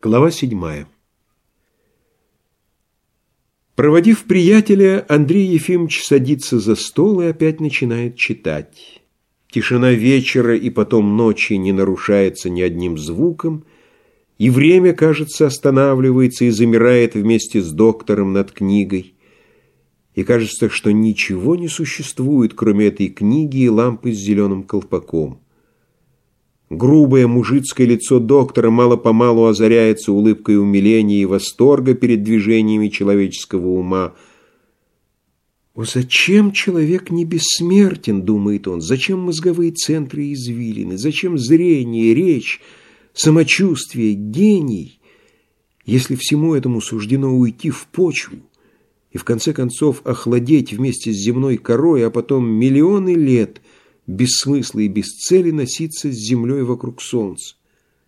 Глава 7. Проводив приятеля, Андрей Ефимович садится за стол и опять начинает читать. Тишина вечера и потом ночи не нарушается ни одним звуком, и время, кажется, останавливается и замирает вместе с доктором над книгой. И кажется, что ничего не существует, кроме этой книги и лампы с зеленым колпаком. Грубое мужицкое лицо доктора мало-помалу озаряется улыбкой умиления и восторга перед движениями человеческого ума. «О, зачем человек не бессмертен?» — думает он. «Зачем мозговые центры и извилины? Зачем зрение, речь, самочувствие, гений, если всему этому суждено уйти в почву и в конце концов охладеть вместе с земной корой, а потом миллионы лет без смысла и без цели носиться с землей вокруг солнца?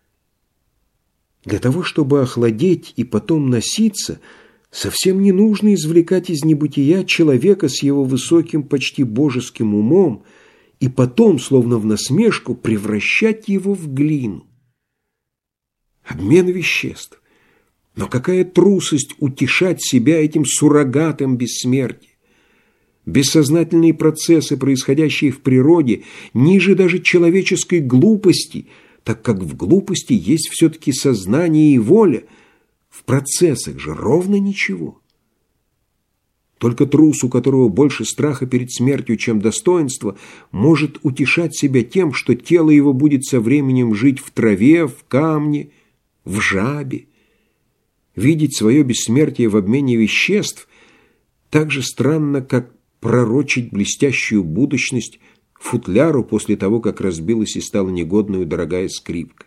Для того, чтобы охладеть и потом носиться, совсем не нужно извлекать из небытия человека с его высоким, почти божеским умом и потом, словно в насмешку, превращать его в глину. Обмен веществ. Но какая трусость утешать себя этим суррогатом бессмертия! Бессознательные процессы, происходящие в природе, ниже даже человеческой глупости, так как в глупости есть все-таки сознание и воля. В процессах же ровно ничего. Только трус, у которого больше страха перед смертью, чем достоинства, может утешать себя тем, что тело его будет со временем жить в траве, в камне, в жабе. Видеть свое бессмертие в обмене веществ так же странно, как пророчить блестящую будущность футляру после того, как разбилась и стала негодную дорогая скрипка.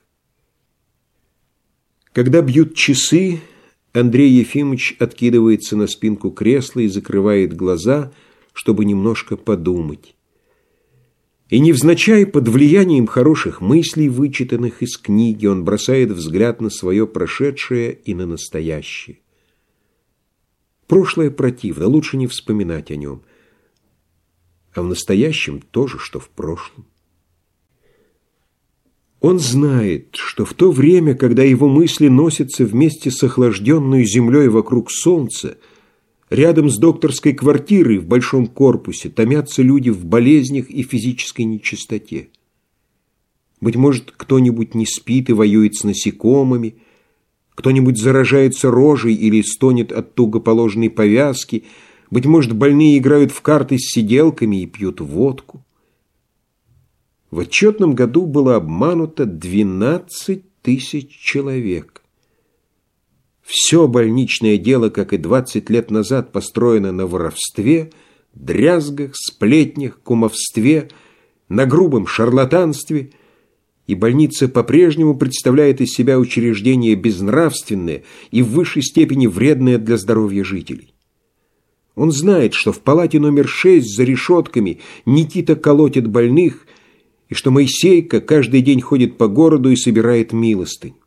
Когда бьют часы, Андрей Ефимович откидывается на спинку кресла и закрывает глаза, чтобы немножко подумать. И невзначай, под влиянием хороших мыслей, вычитанных из книги, он бросает взгляд на свое прошедшее и на настоящее. Прошлое противно, лучше не вспоминать о нем. А в настоящем то же, что в прошлом. Он знает, что в то время, когда его мысли носятся вместе с охлажденной землей вокруг солнца, рядом с докторской квартирой в большом корпусе томятся люди в болезнях и физической нечистоте. Быть может, кто-нибудь не спит и воюет с насекомыми, кто-нибудь заражается рожей или стонет от туго положенной повязки, быть может, больные играют в карты с сиделками и пьют водку. В отчетном году было обмануто 12 тысяч человек. Все больничное дело, как и 20 лет назад, построено на воровстве, дрязгах, сплетнях, кумовстве, на грубом шарлатанстве, и больница по-прежнему представляет из себя учреждение безнравственное и в высшей степени вредное для здоровья жителей. Он знает, что в палате номер 6 за решетками Никита колотит больных, и что Моисейка каждый день ходит по городу и собирает милостынь.